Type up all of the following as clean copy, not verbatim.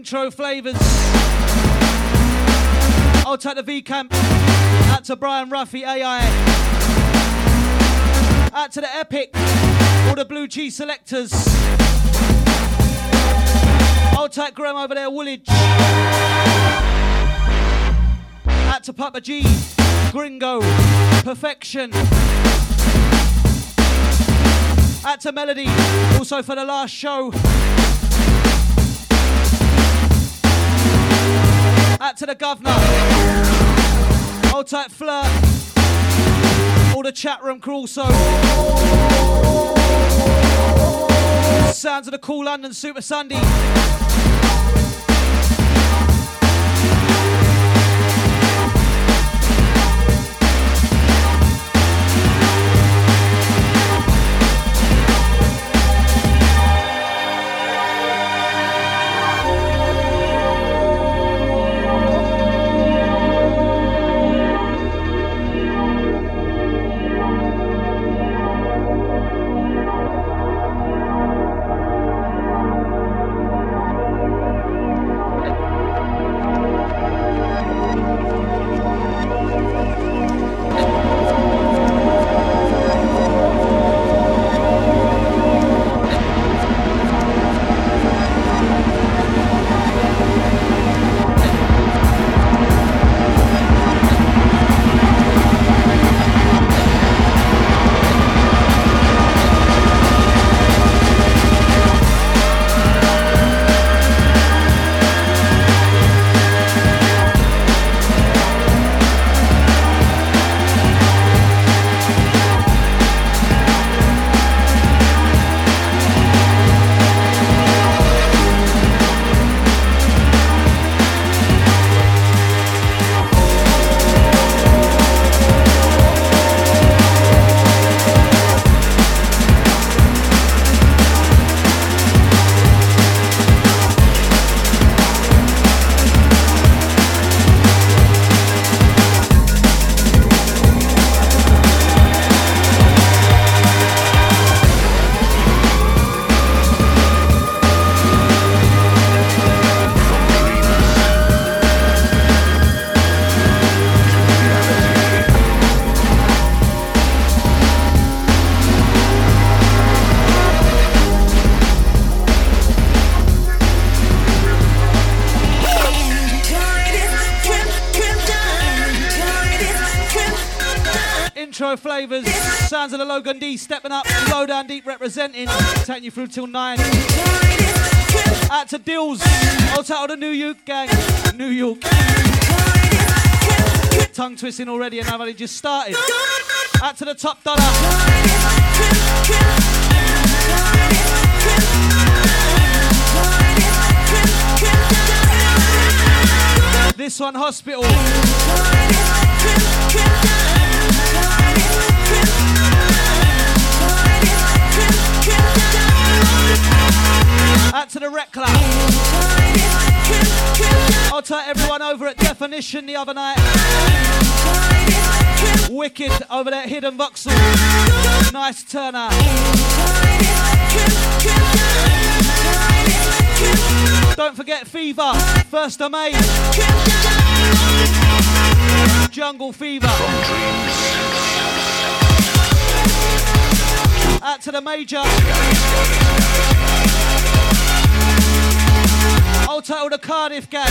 Intro Flavors. I'll take the V Camp. Out to Brian Ruffy, AI. Out to the Epic. All the Blue Cheese selectors. I'll take Graham over there, Woolwich. Out to Papa G, Gringo, Perfection. Out to Melody, also for the last show. Out to the Governor. Hold tight, Flirt. All the chat room crew also. Sounds of the Cool London Super Sunday. Flavors, sounds of the Logan D stepping up, Low Down Deep representing, taking you through till 9. Out to Dills, out to the New York gang, New York. Tongue twisting already and I've only just started. Out to the Top Dollar. This one, Hospital. Out to the Rec Club. I'll take everyone over at Definition the other night. Wicked over there at Hidden Vauxhall. Nice turnout. Don't forget Fever, 1st of May. Jungle Fever. Out to the Major. I'll title the Cardiff gang.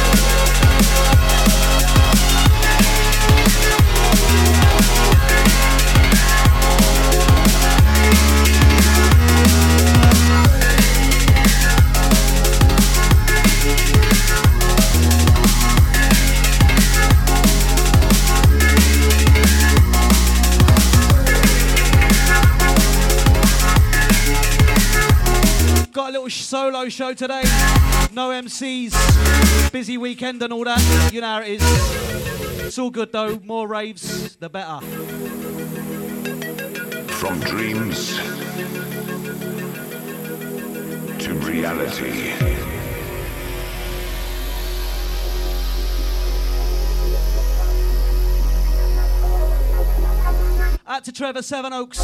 Got a little solo show today. No MCs. Busy weekend and all that. You know how it is. It's all good though. More raves, the better. From dreams to reality. Out to Trevor Sevenoaks.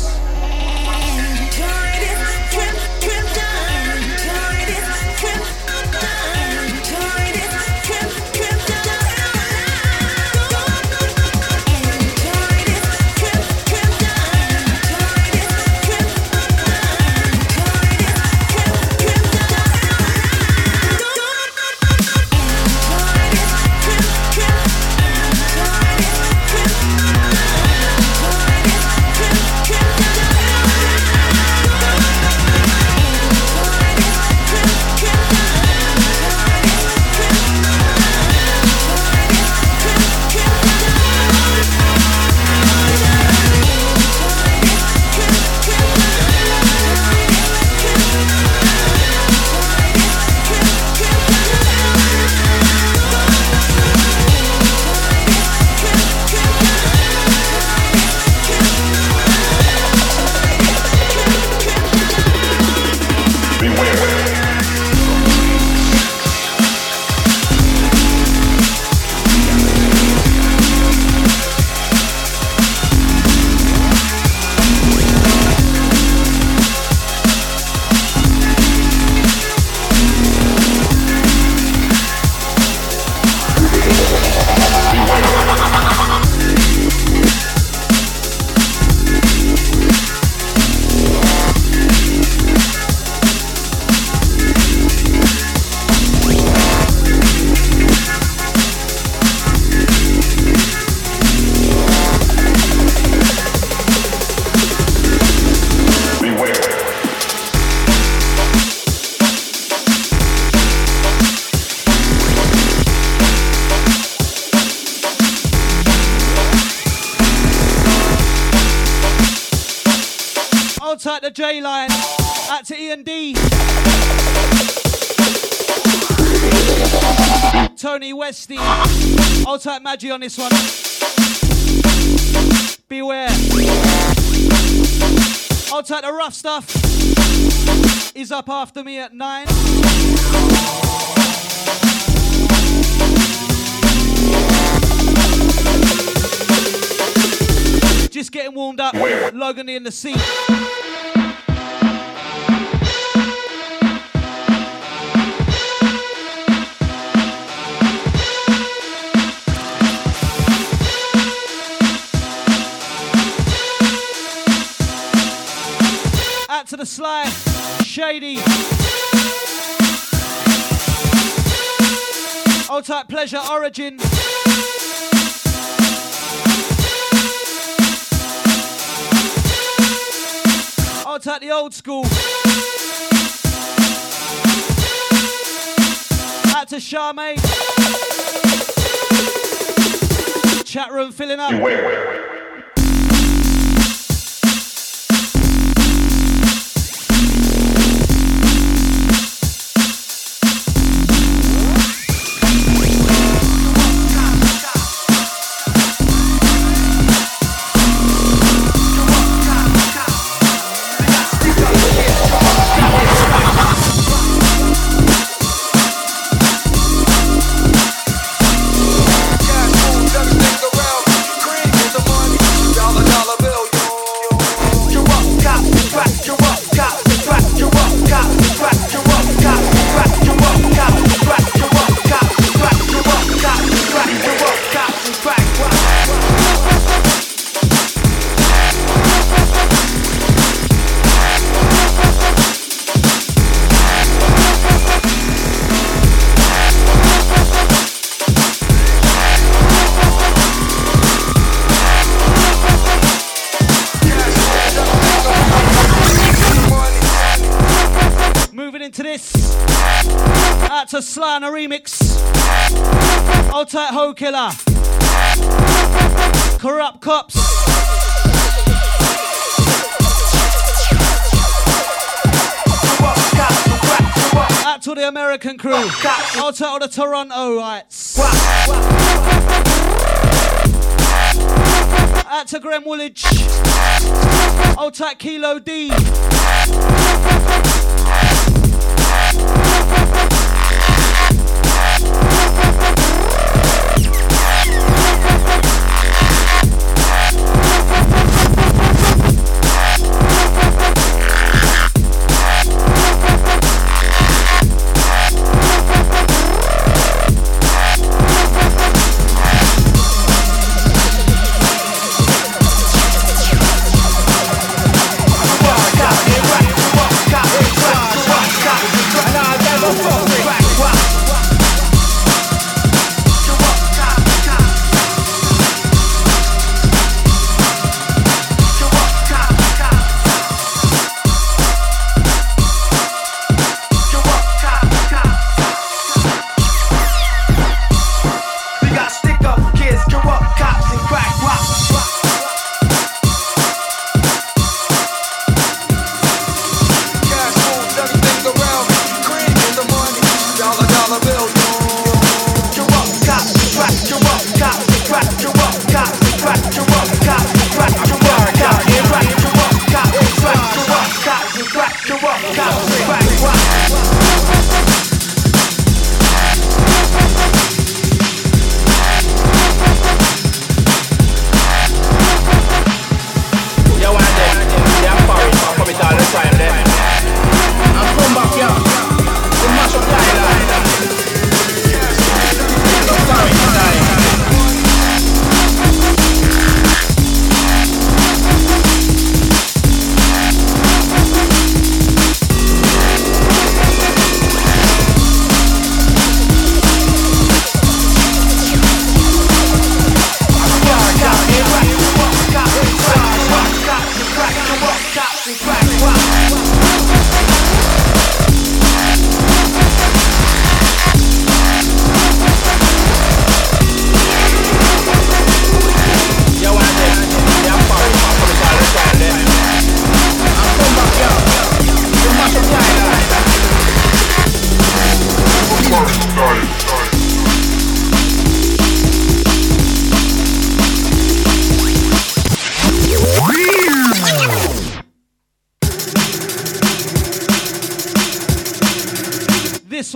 to J Line. Out to Ian D. Tony Westy. I'll type Maggie on this one. Beware. I'll type the rough stuff. He's up after me at 9. Just getting warmed up. Logan in the seat. Out to the Sly, Shady. Old type Pleasure, Origin. Old type the Old School. Out to Charmaine. Chat room filling up. To Sly on a remix. Old tight Ho Killer. Corrupt Cops. Out to the American crew. Old tight all the Torontoites. Out to Graham Woolwich. Old tight Kilo D.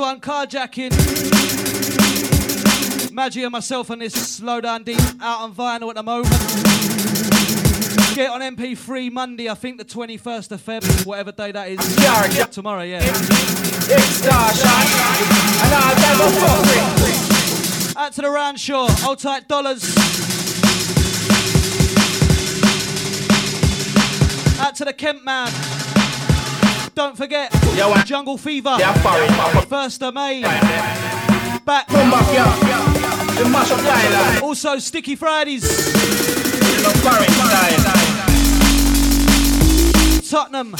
one, carjacking. Maggie and myself on this Low Down Deep out on vinyl at the moment. Get on MP3 Monday, I think the 21st of Feb, whatever day that is. Tomorrow, yeah. Out to the Ranshaw, Old Tight Dollars. Out to the Kent Man. Don't forget, Jungle Fever, 1st of May. Back. Also, Sticky Fridays. Tottenham.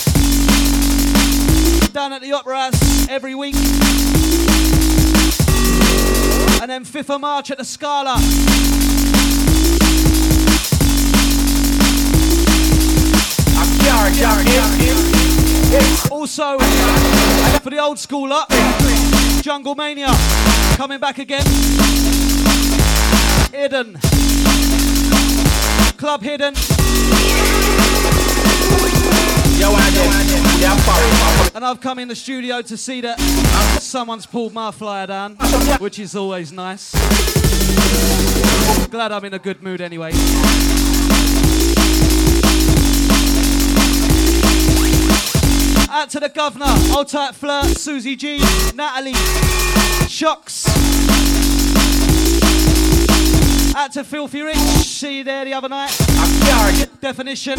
Down at the Opera House every week. And then 5th of March at the Scala. Also, for the old school up, Jungle Mania coming back again. Hidden. Club Hidden. And I've come in the studio to see that someone's pulled my flyer down, which is always nice. Glad I'm in a good mood anyway. Out to the Governor, Old Tight Flirt, Susie G, Natalie, Shocks. Out to Filthy Rich, see you there the other night. Definition.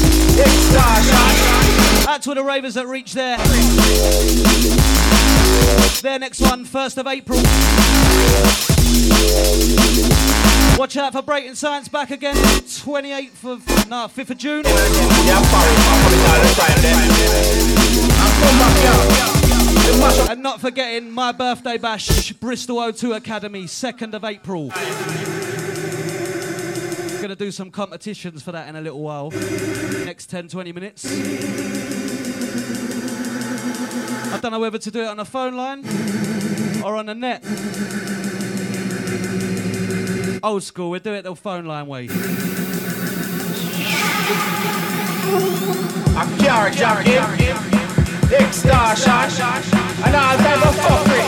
Out to the ravers that reach there. Their next one, 1st of April. Watch out for Breaking Science back again, 5th of June. And not forgetting my birthday bash, Bristol O2 Academy, 2nd of April. Gonna do some competitions for that in a little while. Next 10-20 minutes. I don't know whether to do it on the phone line or on the net. Old school, we'll do it the phone line way. A car jacket, extortion, and all type of fuckery.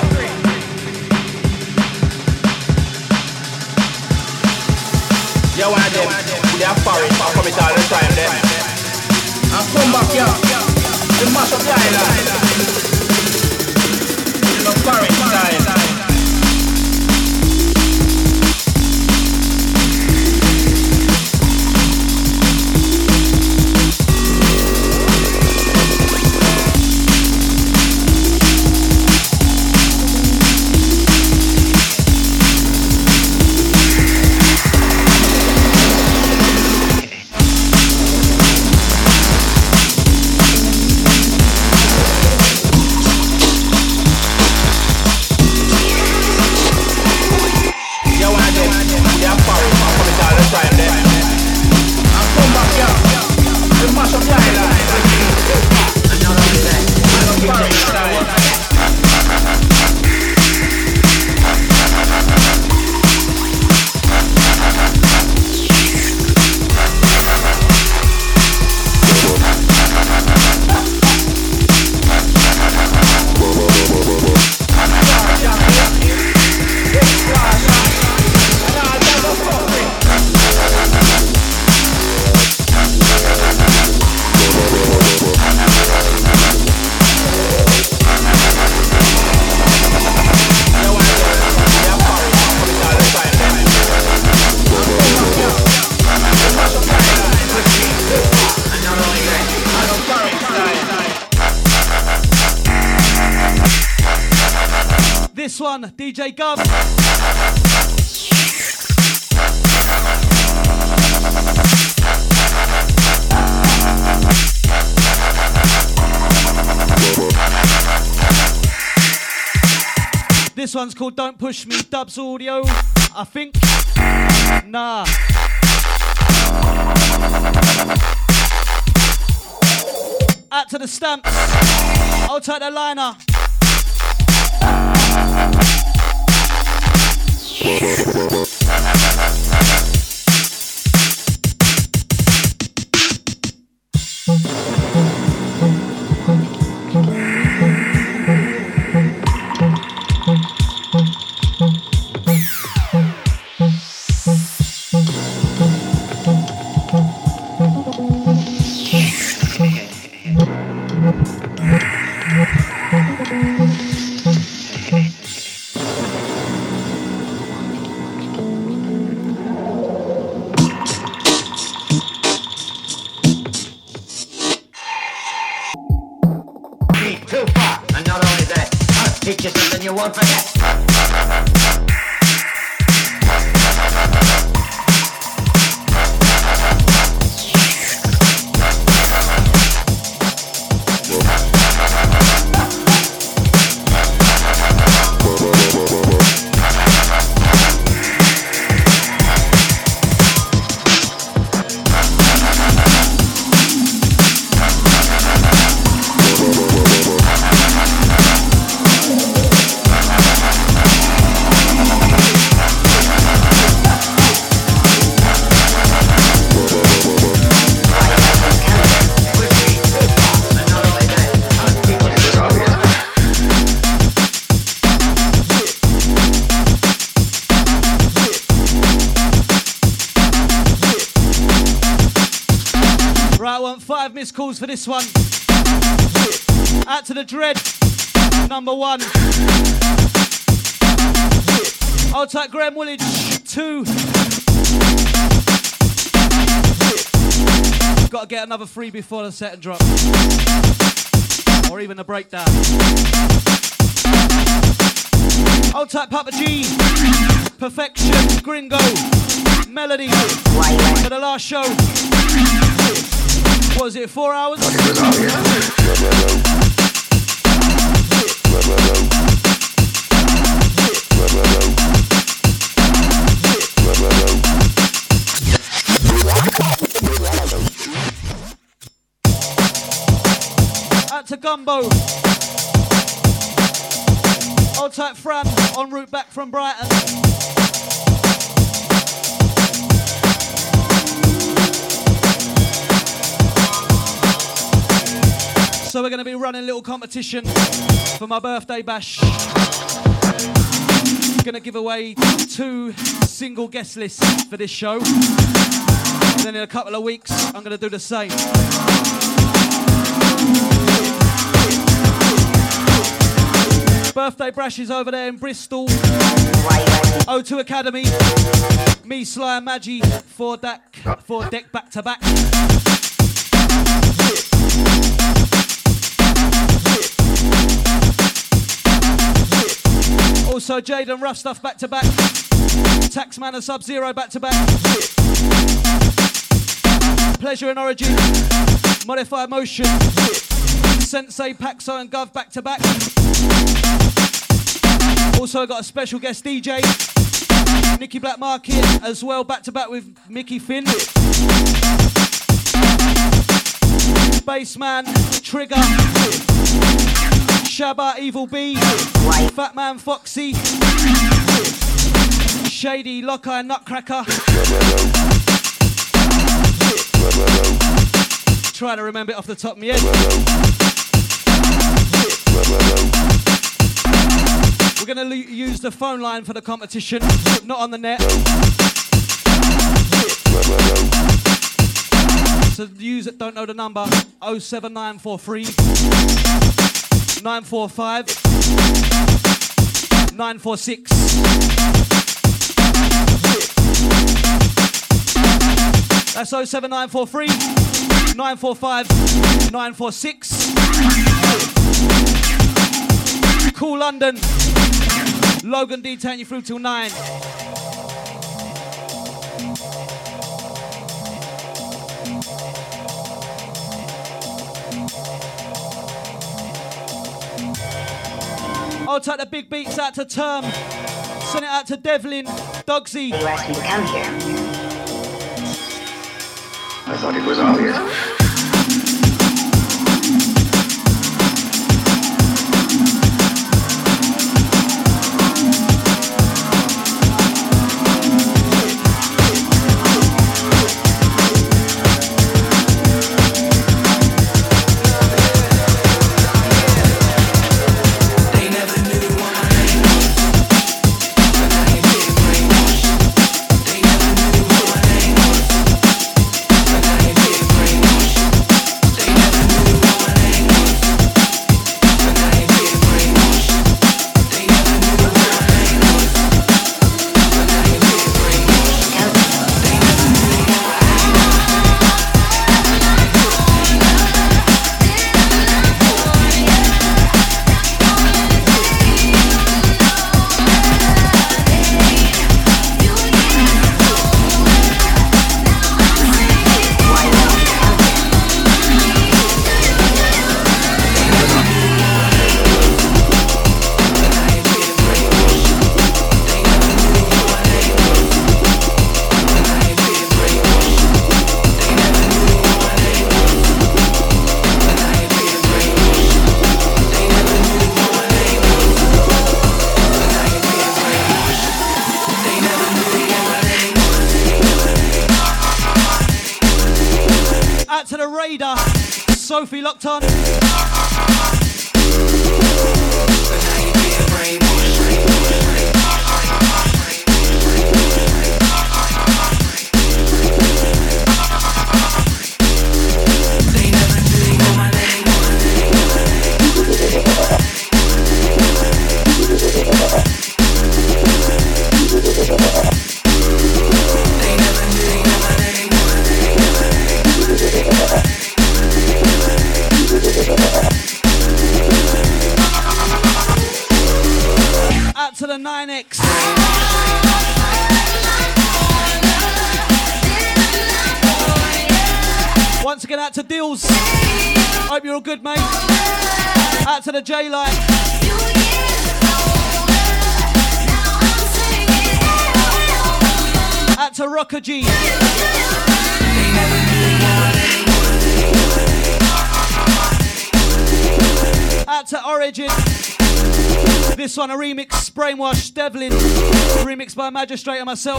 You want them, they are foreign, come it all the time then. And come back here, the mash up the island. The foreign style. This one, DJ Gov. This one's called Don't Push Me, Dubs Audio, I think. Nah. Out to the Stamps. I'll take the liner. won't forget. Missed calls for this one. Out to the Dread, number 1. Old tight Graham Woolwich, 2. Got to get another 3 before the set and drop. Or even a breakdown. Old tight Papa G, Perfection, Gringo, Melody, for the last show. What was it, 4 hours? Out to Gumbo. Old tight Fran, en route back from Brighton. So we're going to be running a little competition for my birthday bash. Going to give away 2 single guest lists for this show. Then in a couple of weeks, I'm going to do the same. Birthday bash is over there in Bristol. O2 Academy. Me, Sly and Maggie, 4 deck back to back. Also, Jaden Rough Stuff back to back. Taxman and Sub-Zero back to back. Pleasure and Origin. Modified Motion. Sensei, Paxo and Gov back to back. Also got a special guest DJ. Nicky Black Market as well, back to back with Mickey Finn. Bassman, Trigger. Shabba, Evil B, Fat Man Foxy, Shady, Lockeye, Nutcracker. Trying to remember it off the top of my head. We're going to use the phone line for the competition, not on the net. So use it, don't know the number, 07943 945 946. That's 07943 945 946. Cool London. Logan D taking you through till 9. I'll take the big beats out to Term. Send it out to Devlin, Dogsy. You asked me to come here. I thought it was obvious. They never knew what my name was. Raider. Sophie locked on. Out to the 9X. Once again, out to Dills. Hope you're all good, mate. Out to the J-Line. Out to Rocker G. Out to Origin. This one a remix, Brainwash, Devlin. Remixed by Magistrate and myself.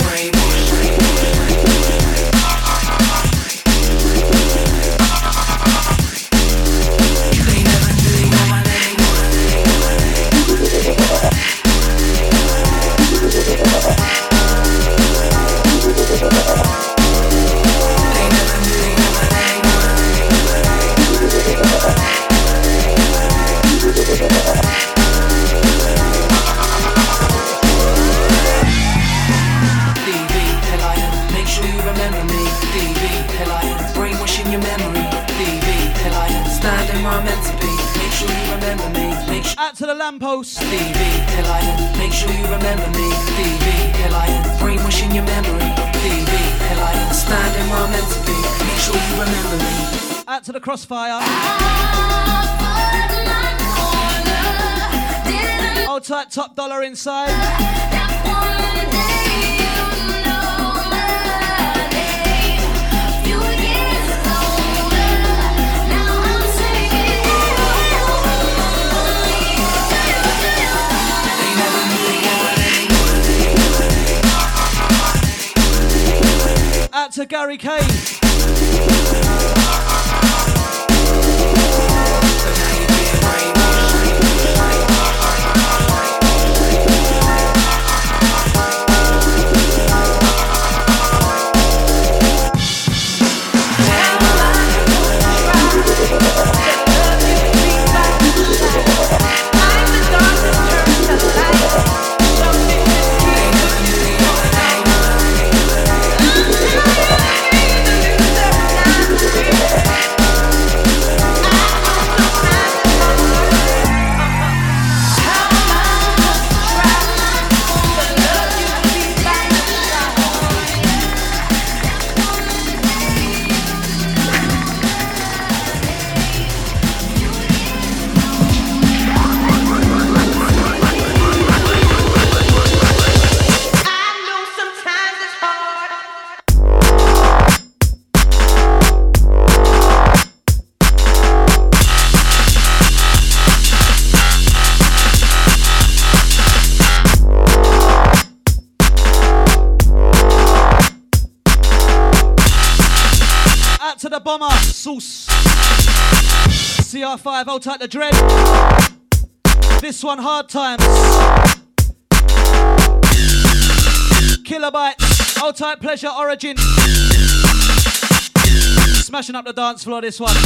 Out to the lamppost. DV, make sure you remember me. DV, brainwashing your memory. DV, standing where I'm meant to be. Make sure you remember me. Out to the Crossfire. Hold tight, Top Dollar inside. Out to Gary K. To the Bomber, Sauce. CR5, hold tight the Dread. This one, Hard Times. Kilobytes, hold tight Pleasure, Origin. Smashing up the dance floor, this one.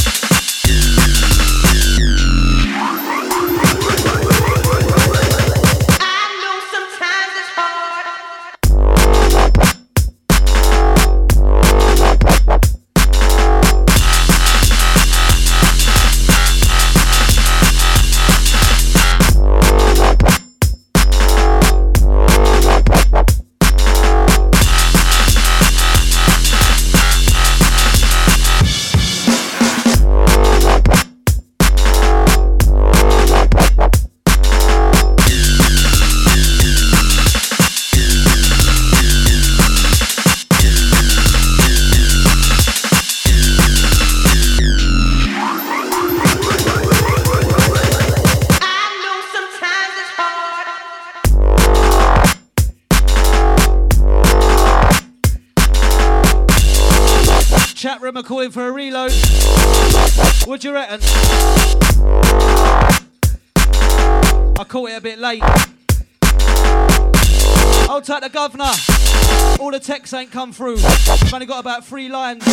chat room are calling for a reload. What do you reckon? I caught it a bit late. Hold tight, the governor. All the texts ain't come through. I've only got about 3 lines.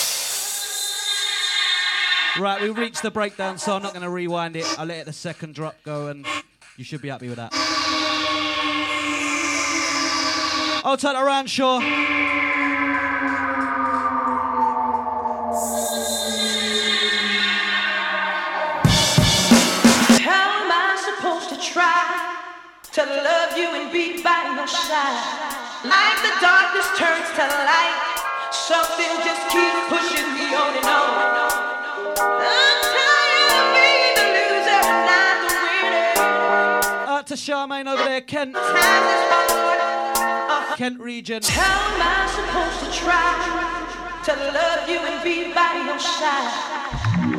Right, we reached the breakdown, so I'm not going to rewind it. I'll let the second drop go, and you should be happy with that. Hold tight, around Shaw. How am I supposed to try to love you and be by your side? Like the darkness turns to light, something just keeps pushing me on and on. I'm tired of being the loser, not the winner. Out to Charmaine over there, Kent. Kent region. How am I supposed to try to love you and be by your side?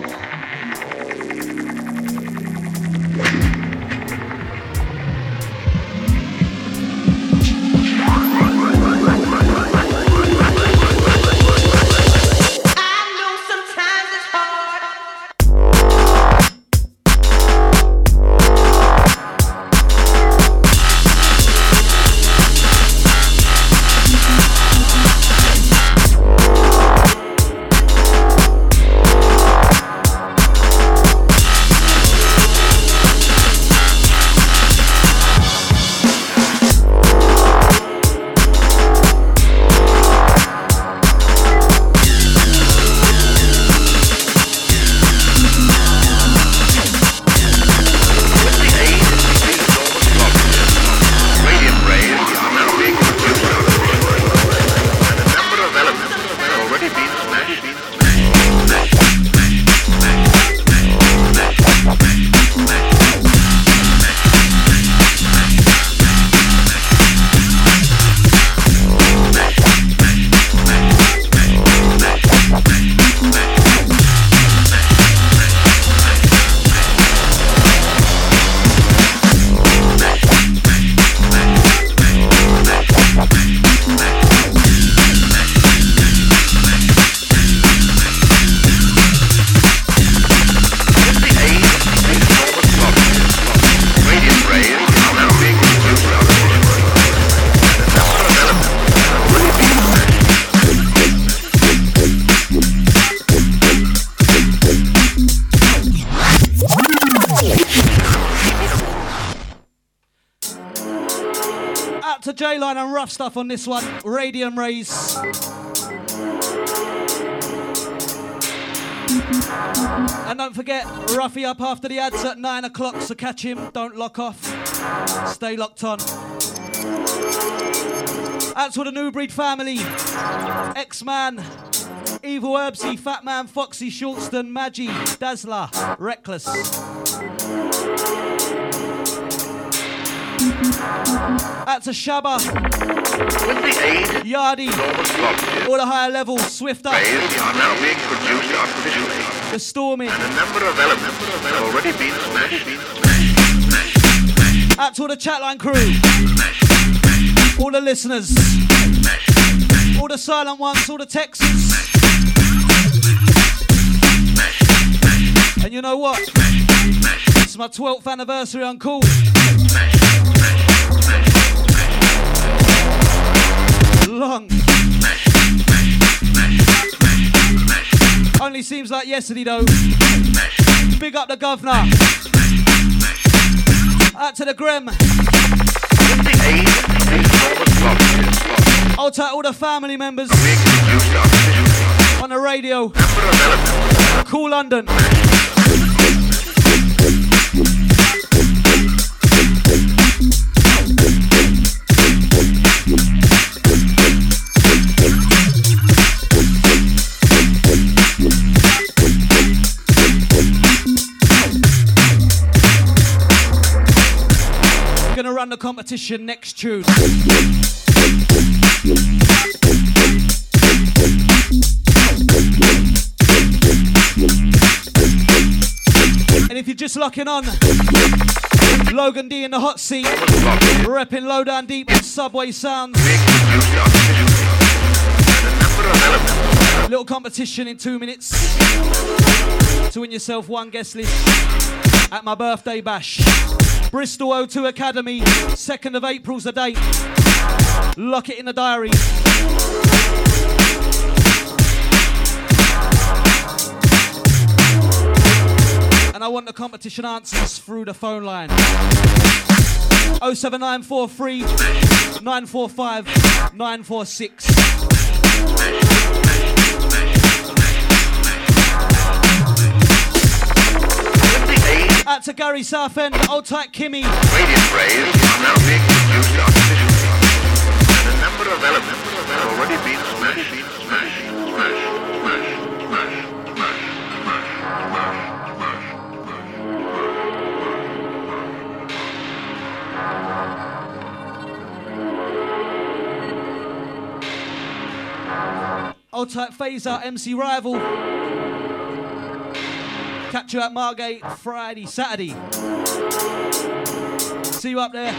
J-Line and rough stuff on this one. Radium Rays. And don't forget, Ruffy up after the ads at 9 o'clock, so catch him. Don't lock off. Stay locked on. That's for the New Breed family. X-Man, Evil Herbsy, Fat Man, Foxy, Shortston, Maggie, Dazzler, Reckless. That's a Shabba, Yardi, all the higher levels, Swift up, Are now being produced artificially. the Storming. And a number of elements have already been smashed. Out to all the chatline crew, all the listeners, all the silent ones, all the Texans. And you know what? It's my 12th anniversary on Cool. Long. Only seems like yesterday though. Big up the governor. Out to the Grem. Hold tight all the family members on the radio. Cool London. Gonna run the competition next tune. And if you're just locking on, Logan D in the hot seat, repping Low Down Deep with Subway Sounds. Little competition in 2 minutes to win yourself one guest list at my birthday bash. Bristol O2 Academy, 2nd of April's the date. Lock it in the diary. And I want the competition answers through the phone line. 07943 945 946. Out to Gary Southend, Old Tight Kimmy. Radiant rays are now being produced artificially, and a number of elements have already been smashed. Old Tight Phaser, MC Rival. Catch you at Margate Friday, Saturday. See you up there.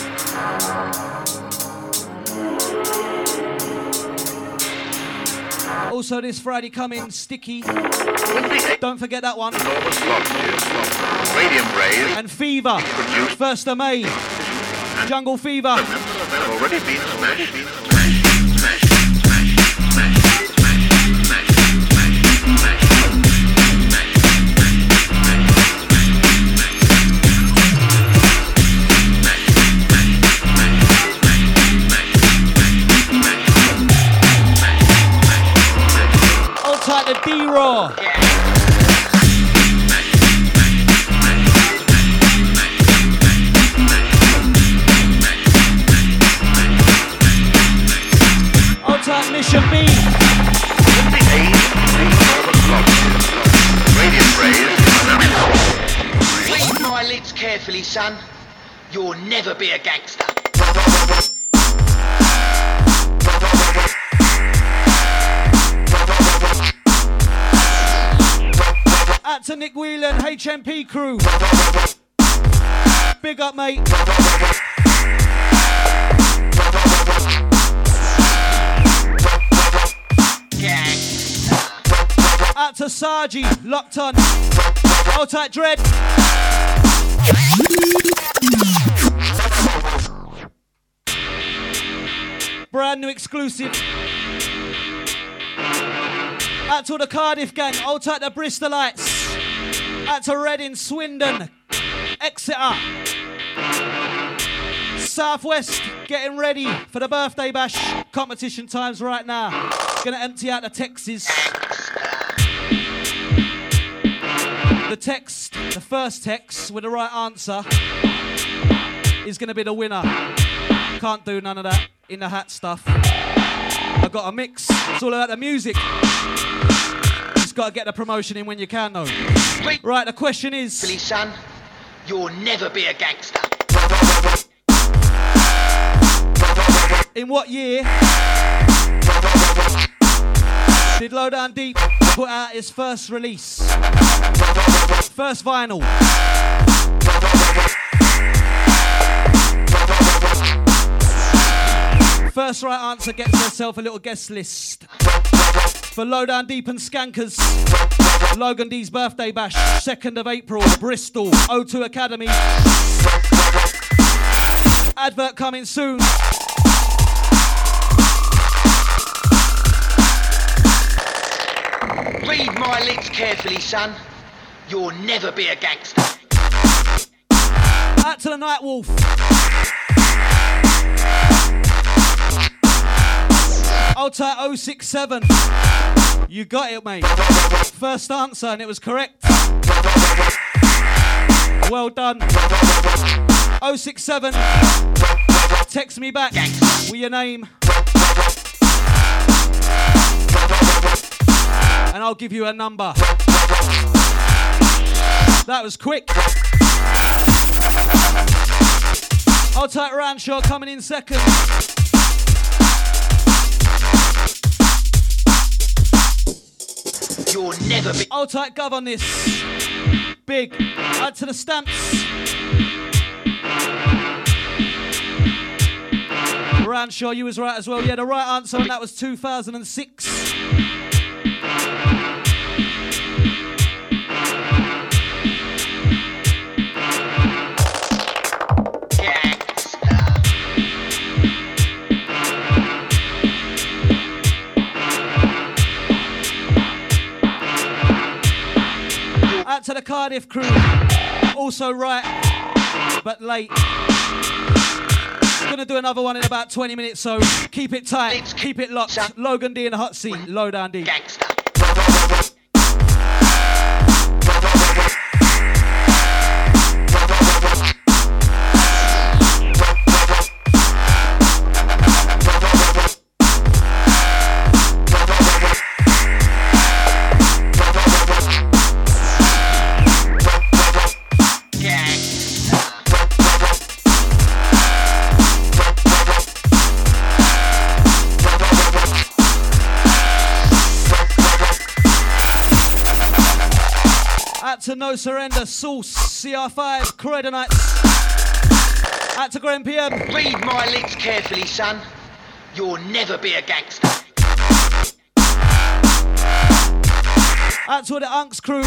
Also this Friday coming, Sticky. Don't forget that one. Radiant rays and Fever, 1st of May. Jungle Fever. have already been smashed. The D-Raw. Old Tight Mission B. Read my lips carefully, son. You'll never be a gangster. Out to Nick Whelan, HMP crew. Big up, mate. Out to Sargi, locked on. Old Tight Dread. Brand new exclusive. Out to the Cardiff gang, Old Tight the Bristolites. Out to Reading, Swindon, Exeter. Southwest, getting ready for the birthday bash. Competition times right now. Gonna empty out the Texas. The text, the first text with the right answer is gonna be the winner. Can't do none of that in the hat stuff. I've got a mix, it's all about the music. Just gotta get the promotion in when you can though. Right, the question is... Billy, son, you'll never be a gangster. In what year did Lowdown Deep put out his first release? First vinyl. First right answer gets herself a little guest list. For Lowdown Deep and Skankers, Logan D's birthday bash, 2nd of April, Bristol, O2 Academy. Advert coming soon. Read my lips carefully, son. You'll never be a gangster. Out to the Night Wolf. Old Tight 067. You got it, mate. First answer, and it was correct. Well done. 067. Text me back with your name. And I'll give you a number. That was quick. Old Tight Ranshaw coming in second. You'll never be. Old Tight Gov on this. Big. Add to the stamps. Ranshaw, you was right as well. Yeah, the right answer on that was 2006. Out to the Cardiff crew. Also right, but late. Gonna do another one in about 20 minutes, so keep it tight, keep it locked. Logan D in the hot seat, low down D. Gangster. To No Surrender, Sauce, CR5, Corridonites. Out to Graham PM. Read my lips carefully, son. You'll never be a gangster. Out to the Unks crew.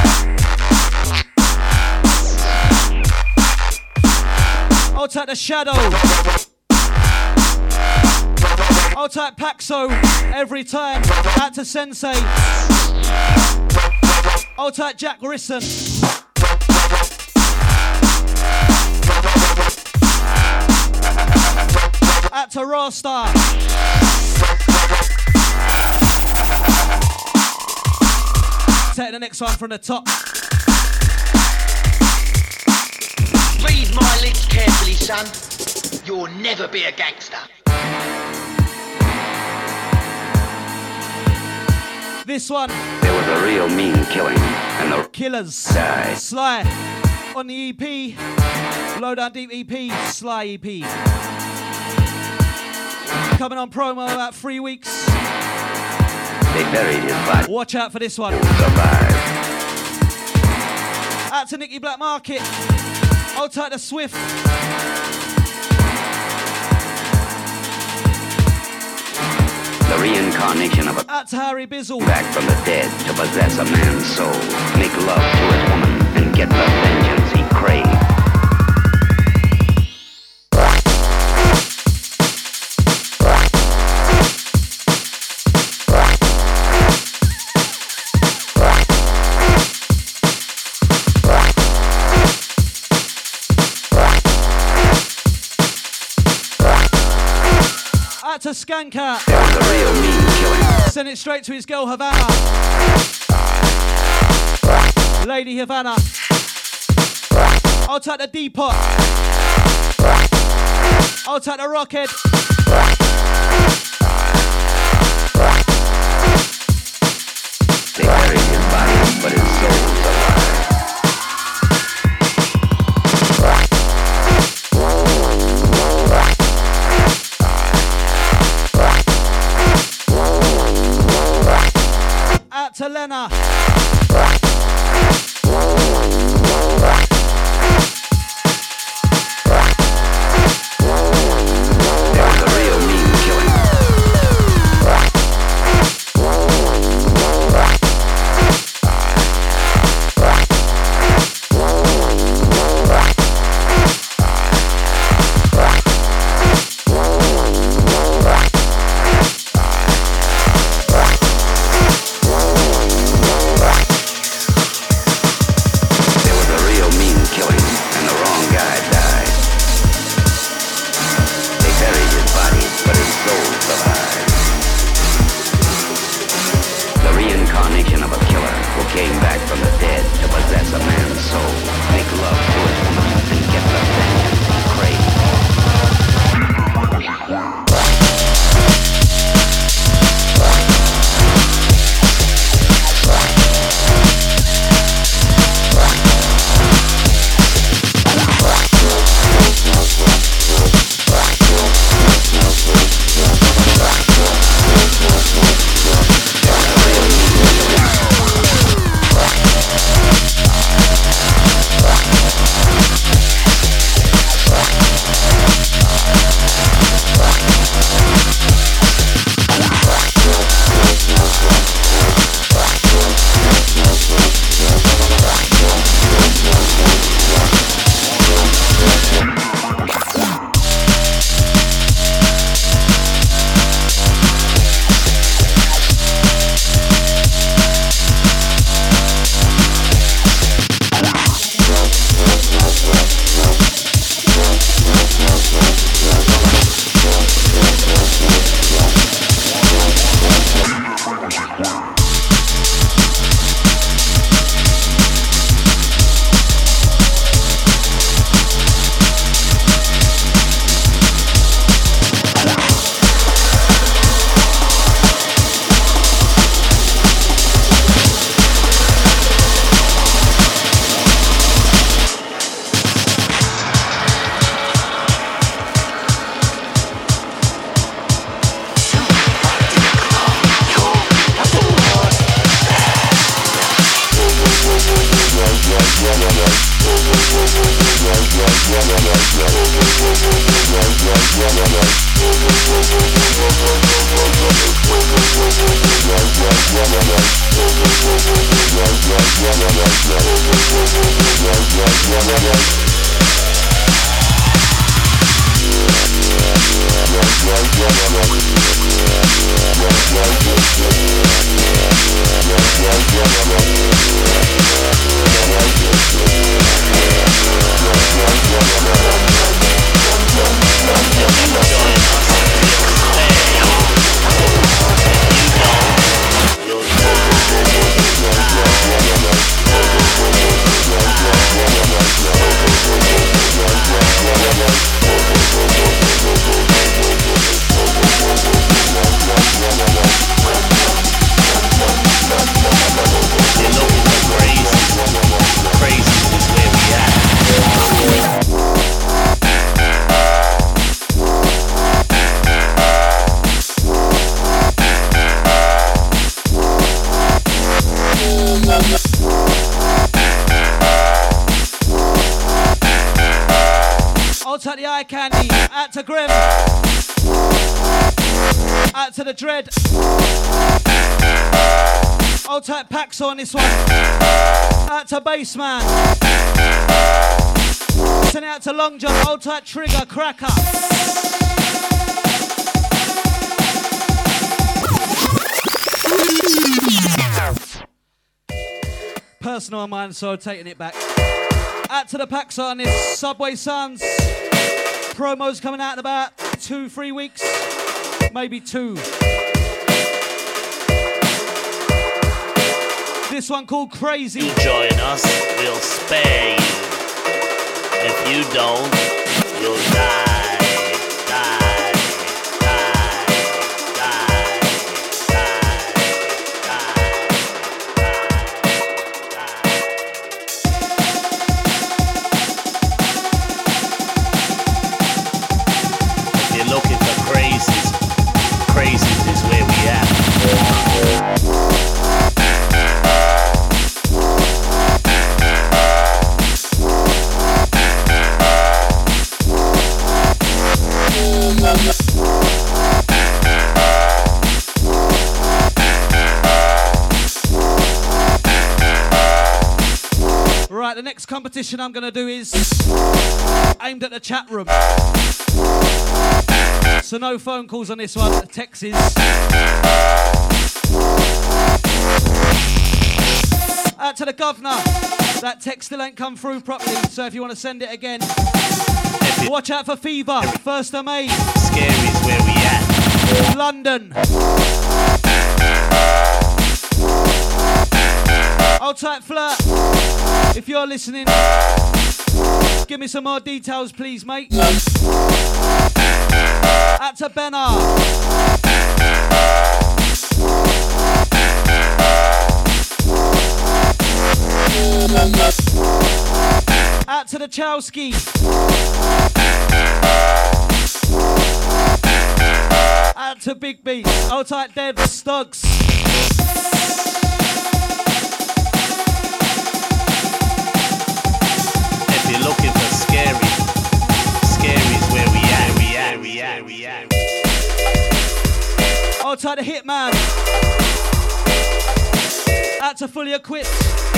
I'll take the Shadow. I'll take Paxo every time. Out to Sensei. I'll take Jack Risson. Out to Rawstar. Take the next one from the top. Read my lips carefully, son. You'll never be a gangster. This one. There was a real mean killing, and the Killers. died. Sly on the EP. Low Down Deep EP. Sly EP. Coming on promo about 3 weeks. They buried his body. Watch out for this one. Survived. Out to Nicky Black Market. I'll take the Swift. The reincarnation of a Out to Harry Bizzle. back from the dead to possess a man's soul, make love to his woman, and get the vengeance he craved. Out to Skanker. There was a real mean killing. Send it straight to his girl Havana. Lady Havana. I'll take the D-Pot. I'll take the Rockhead. They buried his body, but his soul survived. Out to Lena. There was a real mean killing. Candy, out to Grim, out to the Dread. Old type packs on this one. Out to Bassman. Send it out to Long John, old type Trigger, Cracker. Personal on mine, so taking it back. Out to the packs on this Subway Sons. Promos coming out in about 2-3 weeks, maybe 2. This one called Crazy. You join us, we'll spare you. If you don't, you'll die. Die, die, die, If you're looking for crazies, crazies is where we at. Right, the next competition I'm going to do is aimed at the chat room. So no phone calls on this one, texts. Out to the governor. That text still ain't come through properly, so if you want to send it again, watch out for Fever, 1st of May. Scary's where we at. London. Old type Flirt, if you're listening, give me some more details, please, mate. Out to Benner. Out to the Chowski. Out to Big B. Old type Dev Stuggs. If you're looking for scary, scary's where we at. Old type the Hitman. Out to Fully Equipped.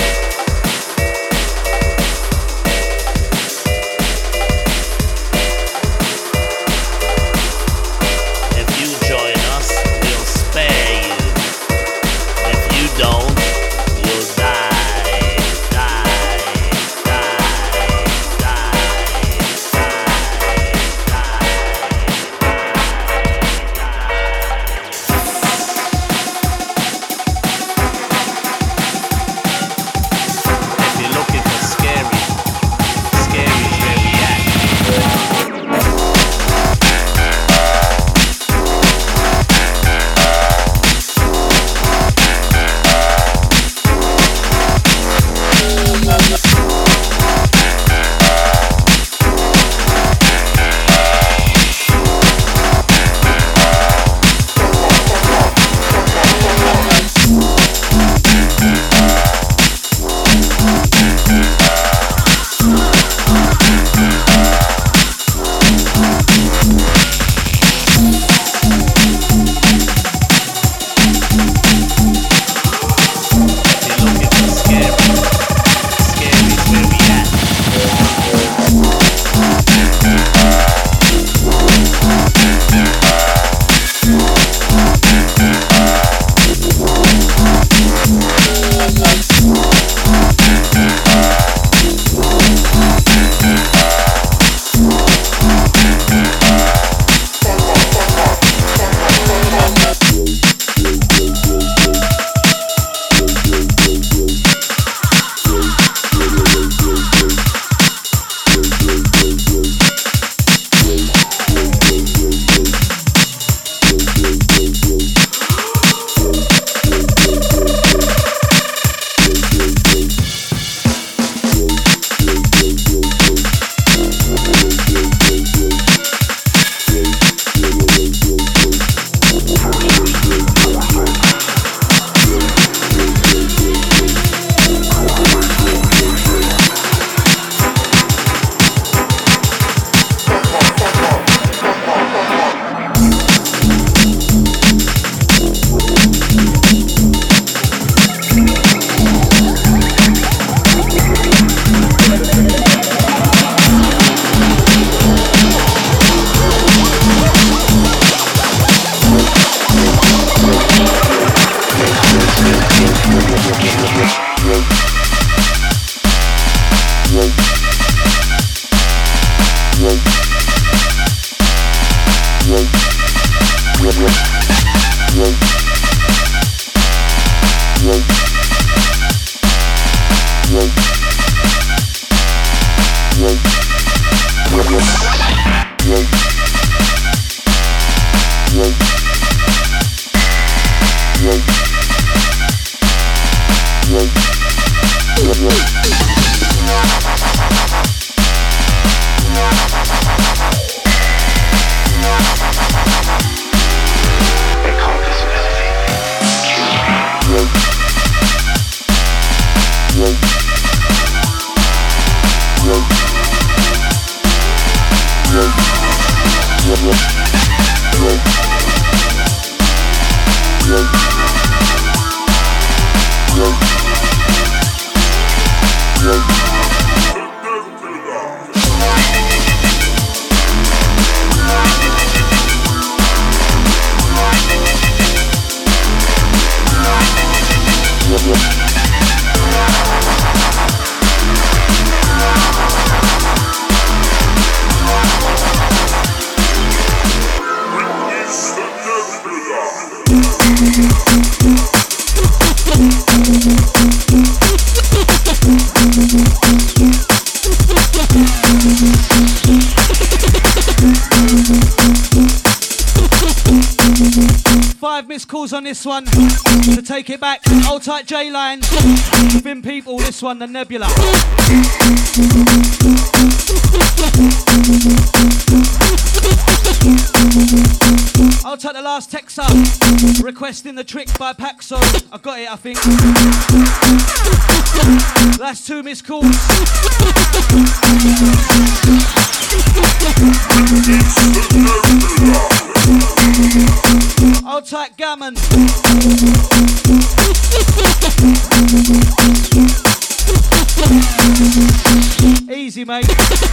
Join us, we'll spare you. If you don't, you'll die. Die, die, die, Calls on this one to take it back. Hold tight, J-Line. Thin people, this one, the Nebula. Hold tight, the last texter requesting the trick by Paxo. I got it, I think. That's 2 missed calls. Hold tight, Gammon. Easy, mate.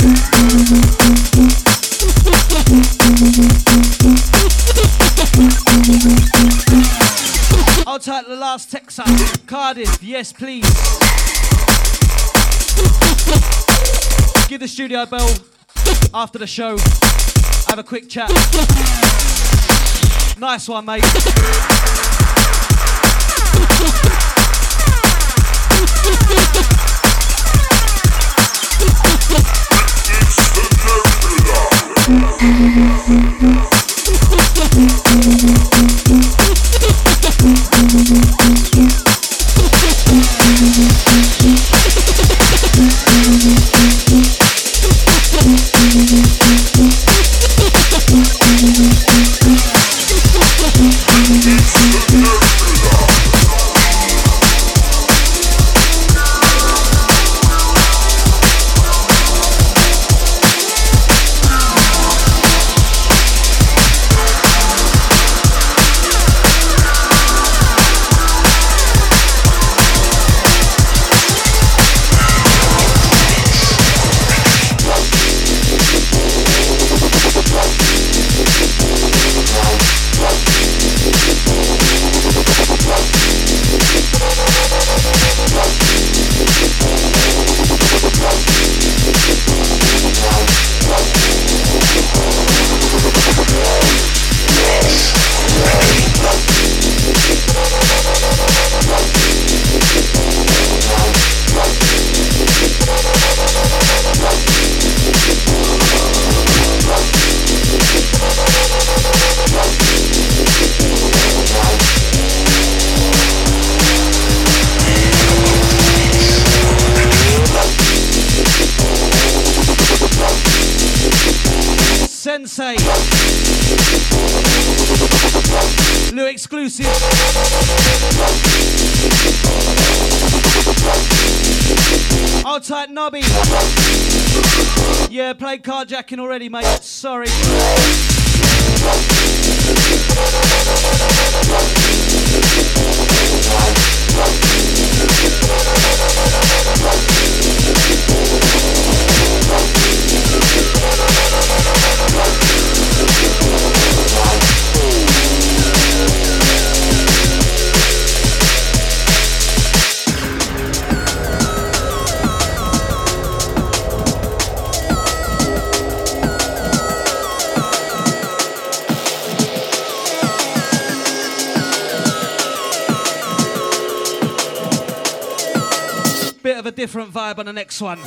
Hold tight, the last texter. Cardiff, yes, please. Give the studio a bell after the show. Have a quick chat. Nice one, mate. Sensei. Lou exclusive. Hold tight, Nobby. Yeah, played carjacking already, mate. Sorry. bit of a different vibe on the next one.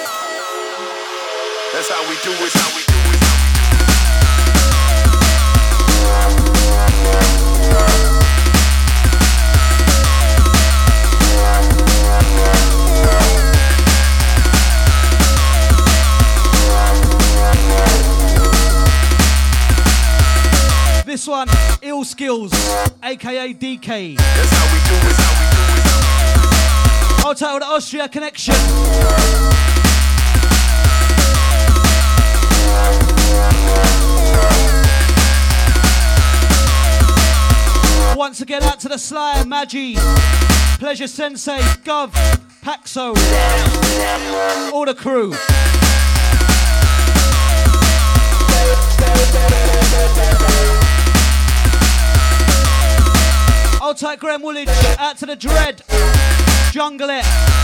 That's how we do it, how we do it. This one, Ill Skills, aka DK. That's how we do it, how we do it, how we do it. I'll title the Austria Connection. Once again, out to the Sly, Magi, Pleasure Sensei, Gov, Paxo, all the crew. Old tight Graham Woolwich, out to the Dread, Junglet,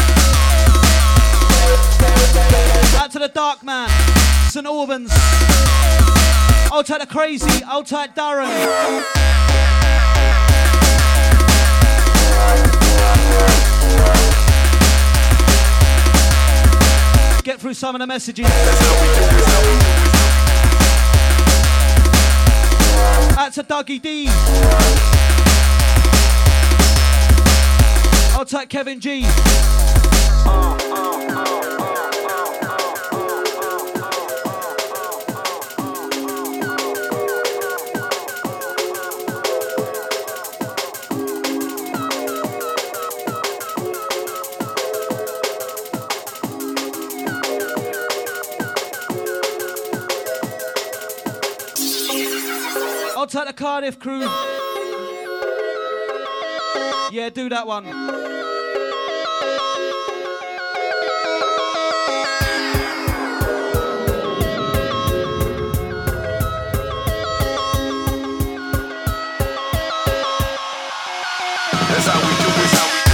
out to the Dark Man, St Albans, old tight the Crazy, old tight Darren. Get through some of the messages. Out to Dougie D. I'll take Kevin G. I'll take the Cardiff crew. Yeah, do that one. That's how we do it, how we do it.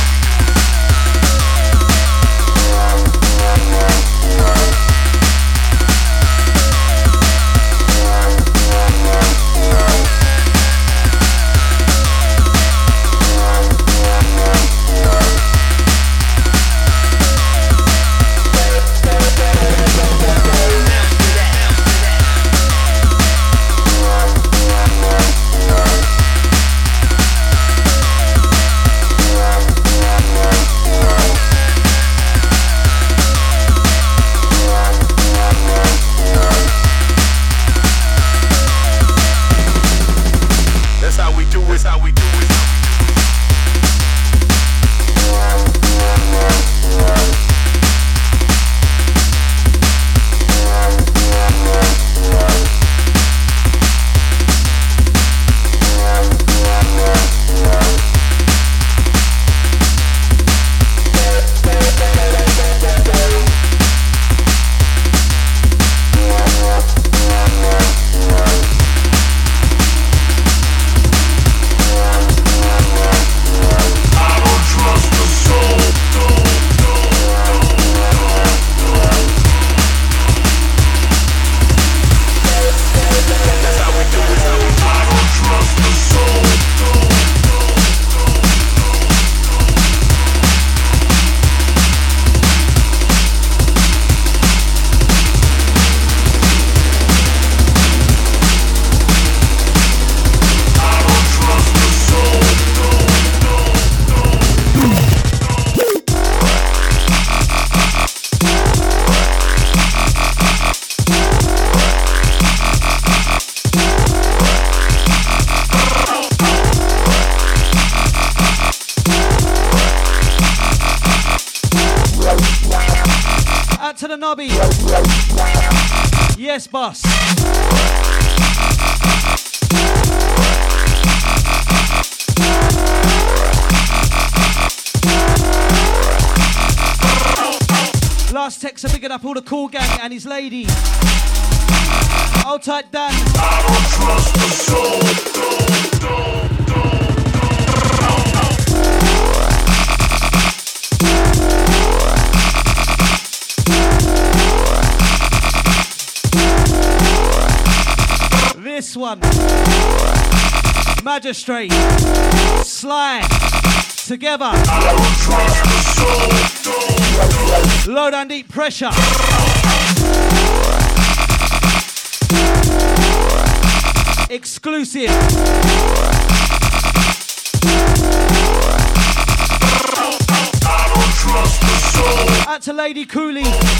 To the Nobby. Yes, boss. Last text are picking up all the cool gang and his lady. Hold tight, Dan. I don't trust the soul. This one, Magistrate, Sly, together. I don't trust the soul. Low down deep pressure. Exclusive. Out to Lady Cooley.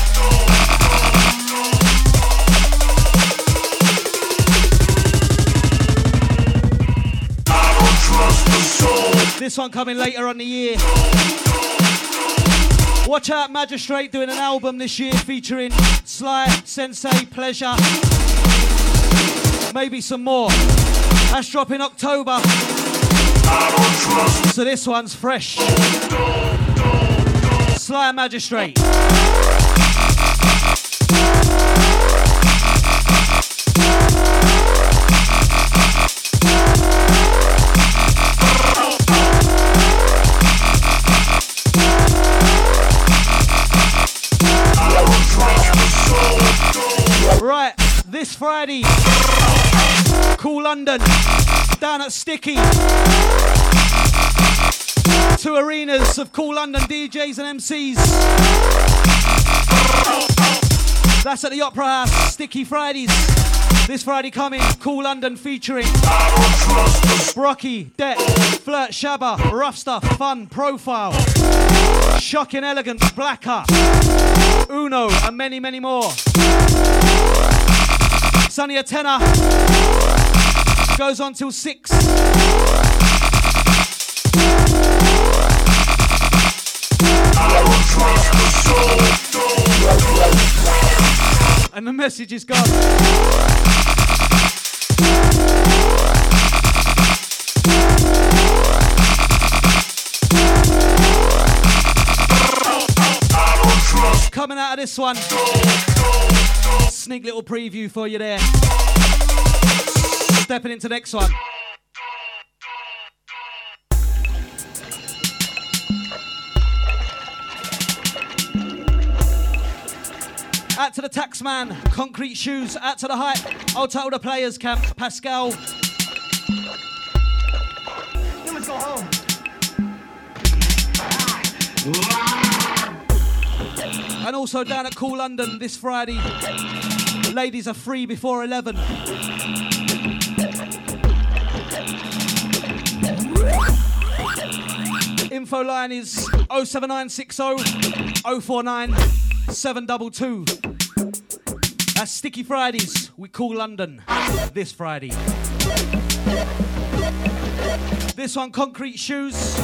This one coming later on the year. Watch out, Magistrate doing an album this year featuring Sly, Sensei, Pleasure. Maybe some more. That's dropping October. So this one's fresh. Sly and Magistrate. Right, this Friday, Cool London, down at Sticky. 2 arenas of Cool London DJs and MCs. That's at the Opera House, Sticky Fridays. This Friday coming, Cool London featuring Brocky, Det, Flirt, Shabba, Rough Stuff, Fun, Profile, Shocking Elegance, Blacker, Uno, and many, many more. Sunny a tenner. Goes on till 6. And the message is gone. Coming out of this one. Sneak little preview for you there. Stepping into the next one. Out to the Taxman, Concrete Shoes. Out to the Hype, I'll tell the Players Camp, Pascal. Let's go home. And also down at Cool London this Friday. Ladies are free before 11. Info line is 07960 049 722. That's Sticky Fridays with Cool London this Friday. This one, Concrete Shoes.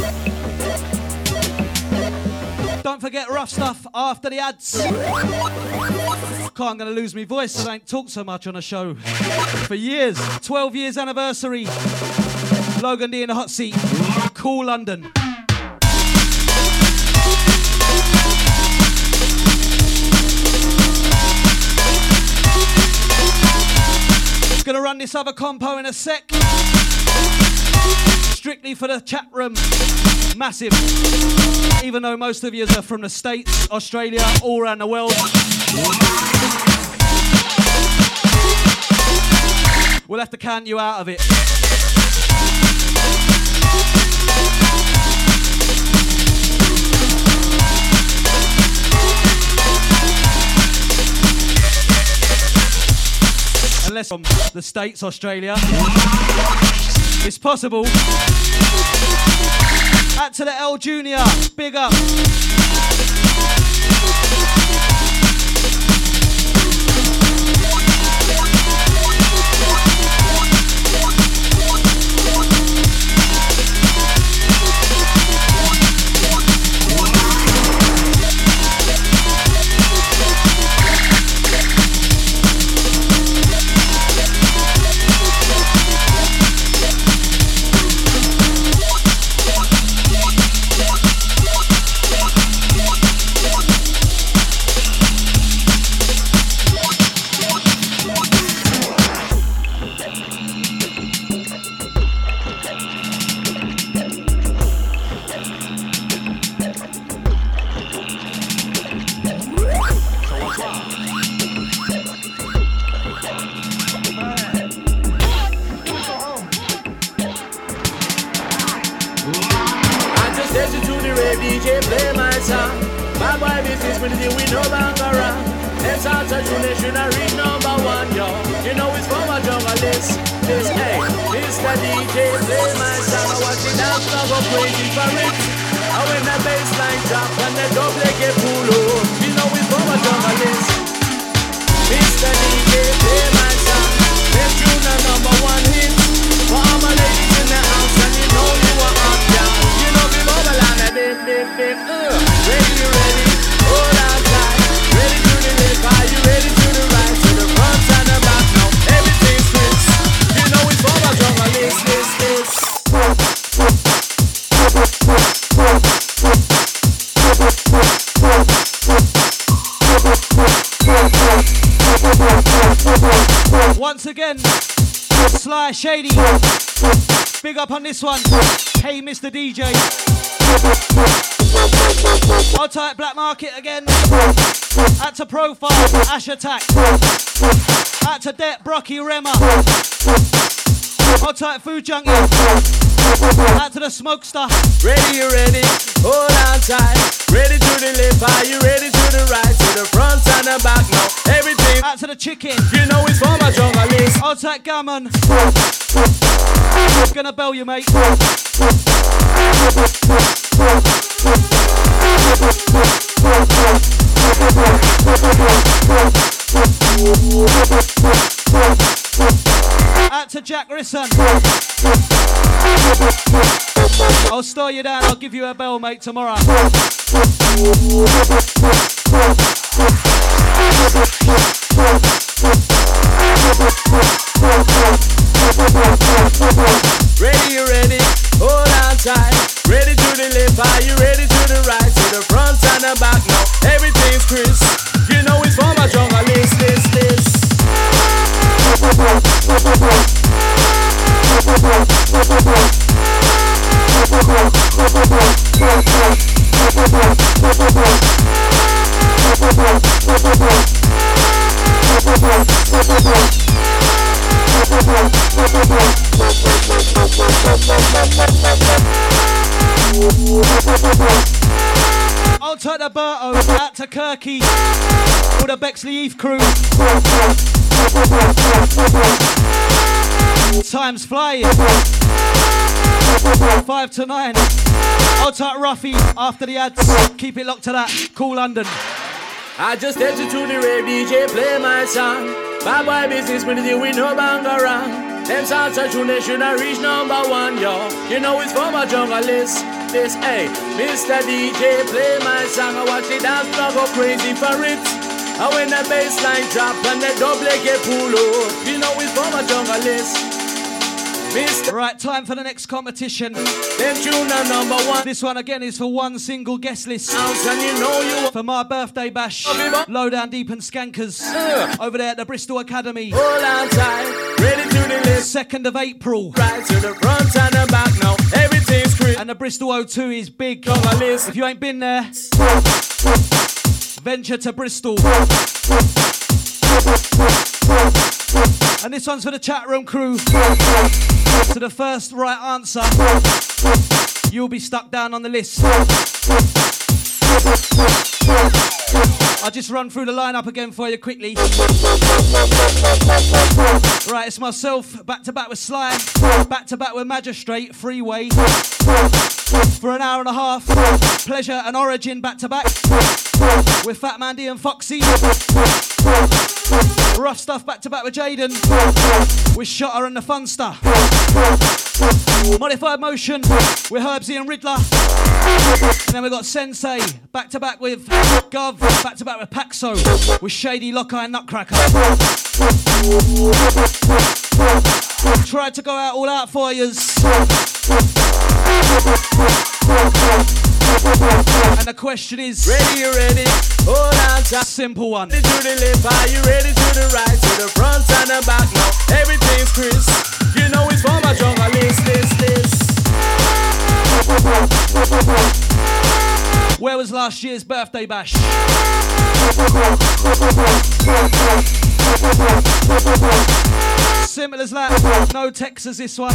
Don't forget Rough Stuff after the ads. I'm going to lose my voice, so I ain't talked so much on a show for years. 12 years anniversary. Logan D in the hot seat. Cool London. Gonna run this other compo in a sec. Strictly for the chat room. Massive. Even though most of you are from the States, Australia, all around the world. We'll have to count you out of it. Unless from the States, Australia. It's possible. Out to the L Junior, big up. DJ, play my song. Bad boy business with the we no longer around. Let's answer to nation and reach number one, yo. You know it's from a jungle list. This, hey, Mr. DJ, play my song. I watch it dance, I go crazy for it. And when the bassline drop and the double get pull up, you know it's from a jungle list. Mr. DJ, play my song. Let's do the number one hit. For all my ladies in the house, and you know you are up, yeah. You know we bubble and a dip. Ready, you ready? Hold on tight. Ready to the left, are you ready to the right? To the front and the back now. Everything's crisp. You know it's for my jungle list. Once again, Sly Shady, big up on this one. Hey, Mr. DJ. Hold tight, Black Market again. Out to Profile, Ash Attack. Out to Det, Brocky, Rema. Hold tight, Food Junkie. Out to the Smokester. Ready, you ready? Hold on tight. Ready to the left, are you ready to the right? To the front and the back now. Everything. Out to the Chicken. You know it's for my jungle list. Hold tight, Gammon. Gonna bell you, mate. Out to Jack Risson. I'll store you down, I'll give you a bell, mate, tomorrow. Ready, you ready? Hold on tight. Ready to the left, are you ready to the right? To the front and the back now. Everything's crisp. You know it's for my jungle list. I'll take the Berto, out to Kirky, all the Bexley Heath crew. Time's flying. 5 to 9. I'll take Ruffy after the ads. Keep it locked to that. Cool London. I just entered to the rave, DJ, play my song. Bad boy business with the we no bang around. Them salsa tune, they should have reached number one, yo. You know it's for my jungle list. This, hey, Mr. DJ, play my song. I watch it dance, I go crazy for it. And when the bassline drop and the double get pull up, you know it's for my jungle list. Mr. Right, time for the next competition. Them tune are number one. This one again is for one single guest list. And you know you for my birthday bash. Lowdown Deep and Skankers. Over there at the Bristol Academy. Hold on tight. Ready to the list. 2nd of April. Right to the front and the back now. Everything's crisp. And the Bristol O2 is big. List. If you ain't been there, venture to Bristol. And this one's for the chat room crew. To the first right answer, you'll be stuck down on the list. I'll just run through the lineup again for you quickly. Right, it's myself, back to back with Sly, back to back with Magistrate, Freeway. For an hour and a half, Pleasure and Origin back to back. With Fat Mandy and Foxy. Rough Stuff back to back with Jaden. With Shotter and the Funster. Modified Motion with Herbsy and Riddler. And then we've got Sensei back to back with Gov, back to back with Paxo, with Shady, Lockeye and Nutcracker. Tried to go out all out for yous. And the question is, ready, you ready? Hold on tight. Simple one. Ready to the left, are you ready to the right? To the front and the back now. Everything's crisp. You know it's for my jungle list. Where was last year's birthday bash? Simple as that. No Texas this one.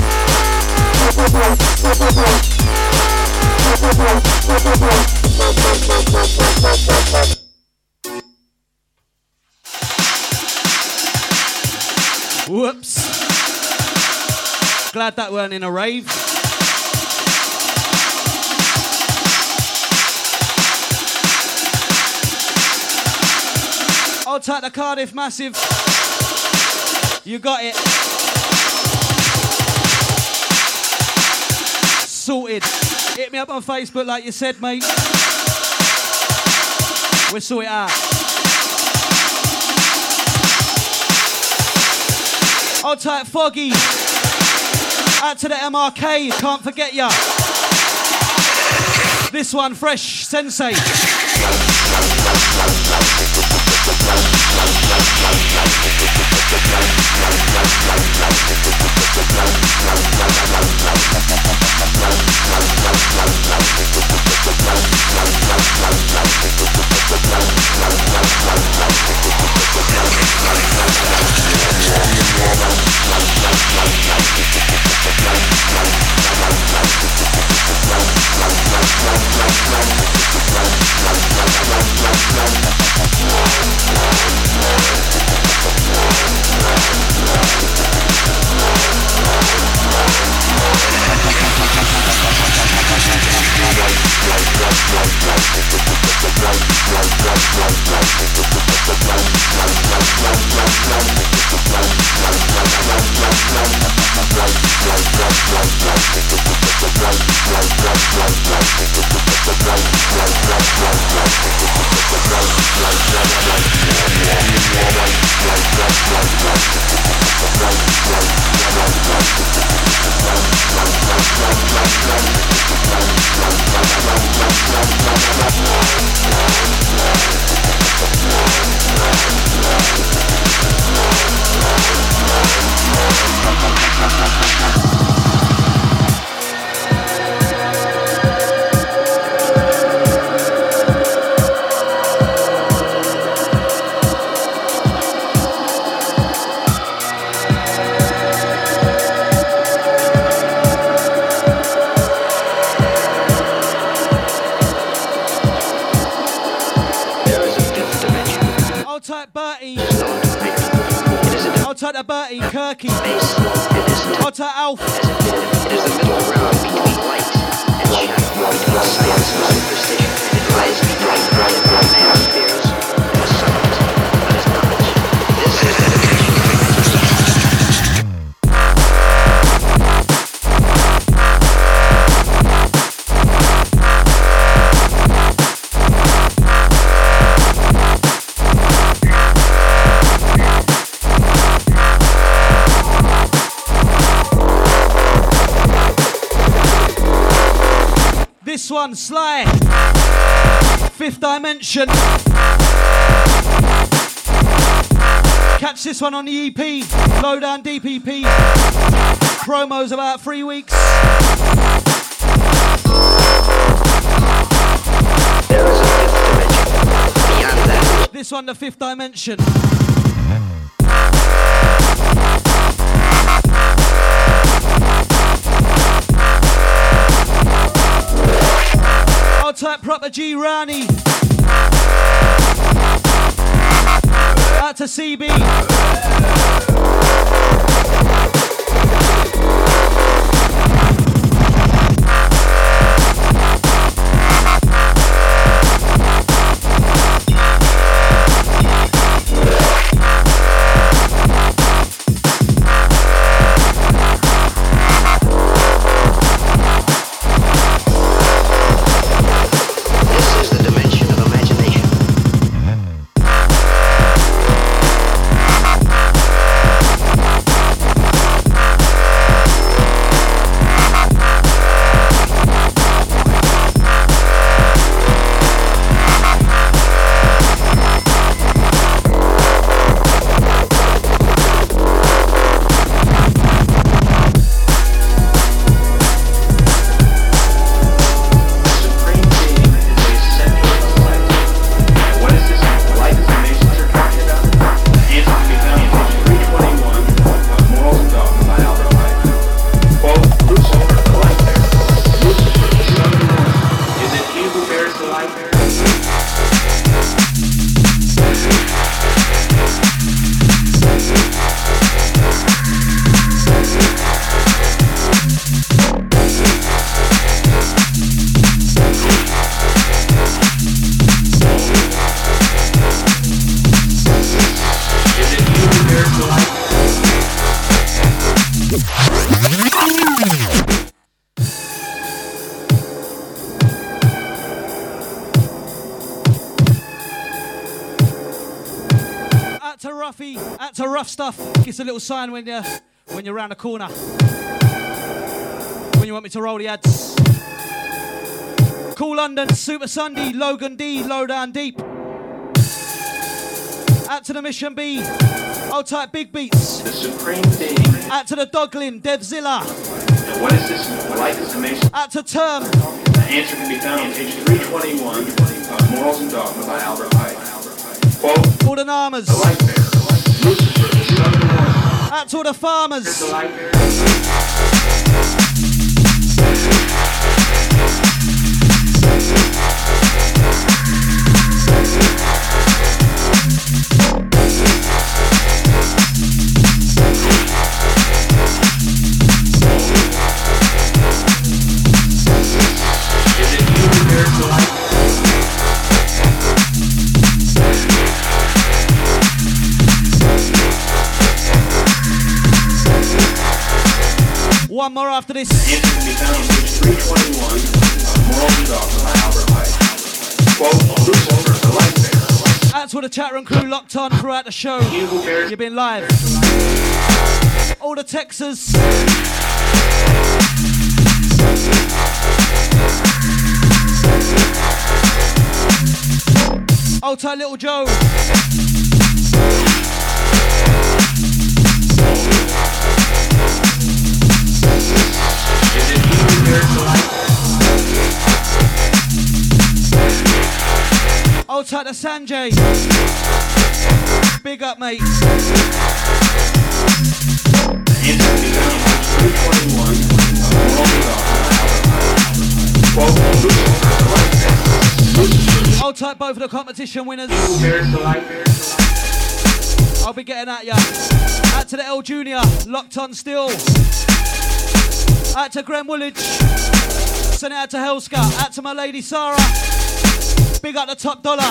Whoops. Glad that weren't in a rave. I'll take the Cardiff Massive. You got it. Sorted. Hit me up on Facebook like you said, mate. We'll sort it out. I'll take Foggy. Out to the MRK, can't forget ya. This one, Fresh Sensei. Kirky. I'll take Alf. It is the middle ground between light and shadow, science and superstition. It lies between man's fears and the summit of his knowledge. This is the dimension of This one, Sly, Fifth Dimension. Catch this one on the EP, Lowdown DPP. Promo's about 3 weeks. There is a fifth dimension. Beyond that. This one, the Fifth Dimension. I'll type proper G Rani. Out to CB. Duffy, out to Rough Stuff. Gives a little sign when you're round the corner. When you want me to roll the ads. Cool London, Super Sunday, Logan D, Low Down Deep. Out to the Mission B, Old Type Big Beats. The supreme thing. Out to the Doglin, Devzilla. And what is this? Life is amazing. Out to Term. The answer can be found on page 321 of Morals and Dogma by Albert Pike. Quote, all the Namas. The light bearer, Lucifer, the son of the morning. Out to all the farmers. The light bearer. One more after this. The answer can be found on page 321 of Morals and Dogma by Albert Pike. Quote, Lucifer, the light bearer. Out to all the chat room crew locked on throughout the show. You've been live. All the Texas. Old Tight Little Joe. Old Tight to Sanjay. Big up, mate. Old Tight both of the competition winners. I'll be getting at ya. Out to the L Junior, locked on still. Out to Graham Woolwich. Send it out to Helska. Out to my lady Sarah. Big up the top dollar.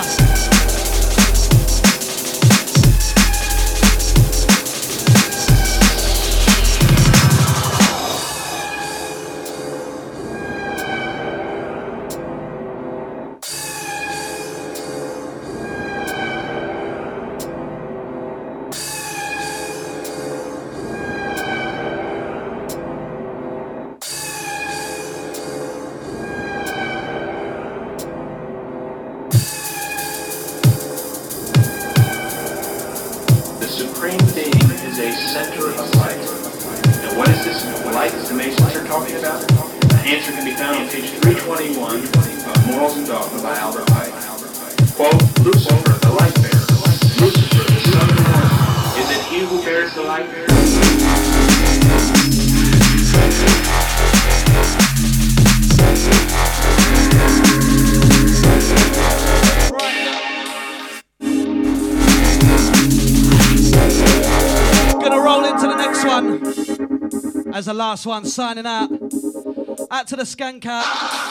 As the last one, signing out. Out to the Skank out.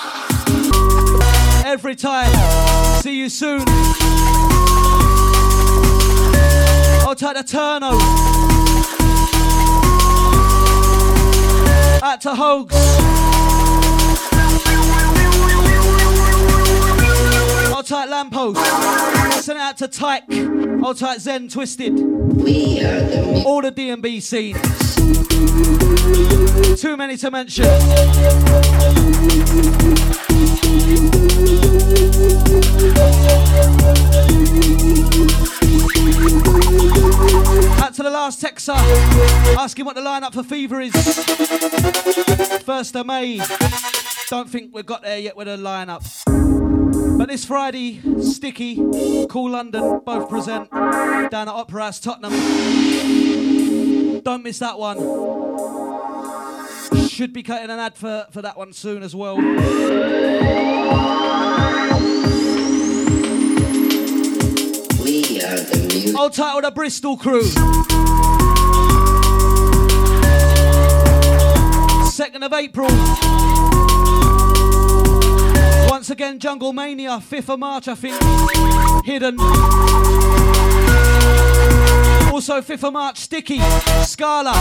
Every time. See you soon. I'll take the Turno. Out to Hogs. I'll take Lamppost. Send it out to Tyke. I'll take Zen Twisted. All the D&B scenes. Too many to mention. Out to the last texter, asking what the lineup for Fever is. 1st of May. Don't think we've got there yet with a lineup. But this Friday, Sticky, Cool London, both present down at Opera House, Tottenham. Don't miss that one. Should be cutting an ad for that one soon as well. We are the music. Old title, the Bristol crew. 2nd of April. Once again, Jungle Mania, 5th of March, I think. Hidden. Also 5th of March, Sticky, Scala.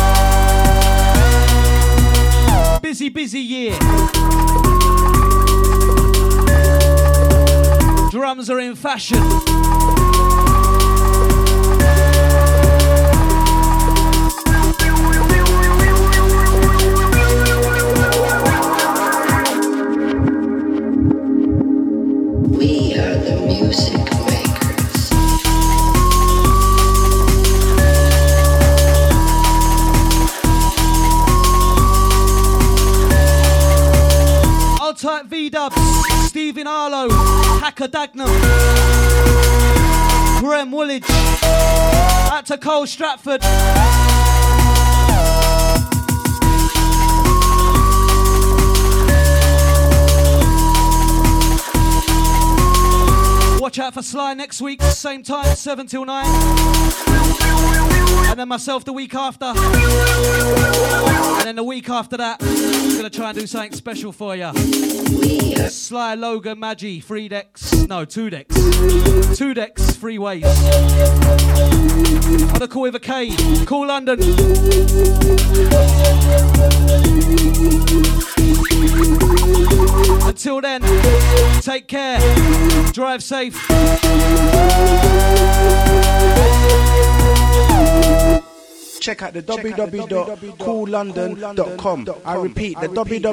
Busy year. Drums are in fashion. like V-Dubs, Stephen Arlo, Hacker Dagnam, Graham Woolidge, out to Cole Stratford. Watch out for Sly next week, same time, 7 till 9. And then myself the week after. And then the week after that, I'm going to try and do something special for you. Sly, Logan, Maggie, 3 decks. No, 2 decks. 2 decks, 3 ways. On a call with a K. Call London. Until then, take care. Drive safe. Check out the www.coollondon.com. I repeat, the www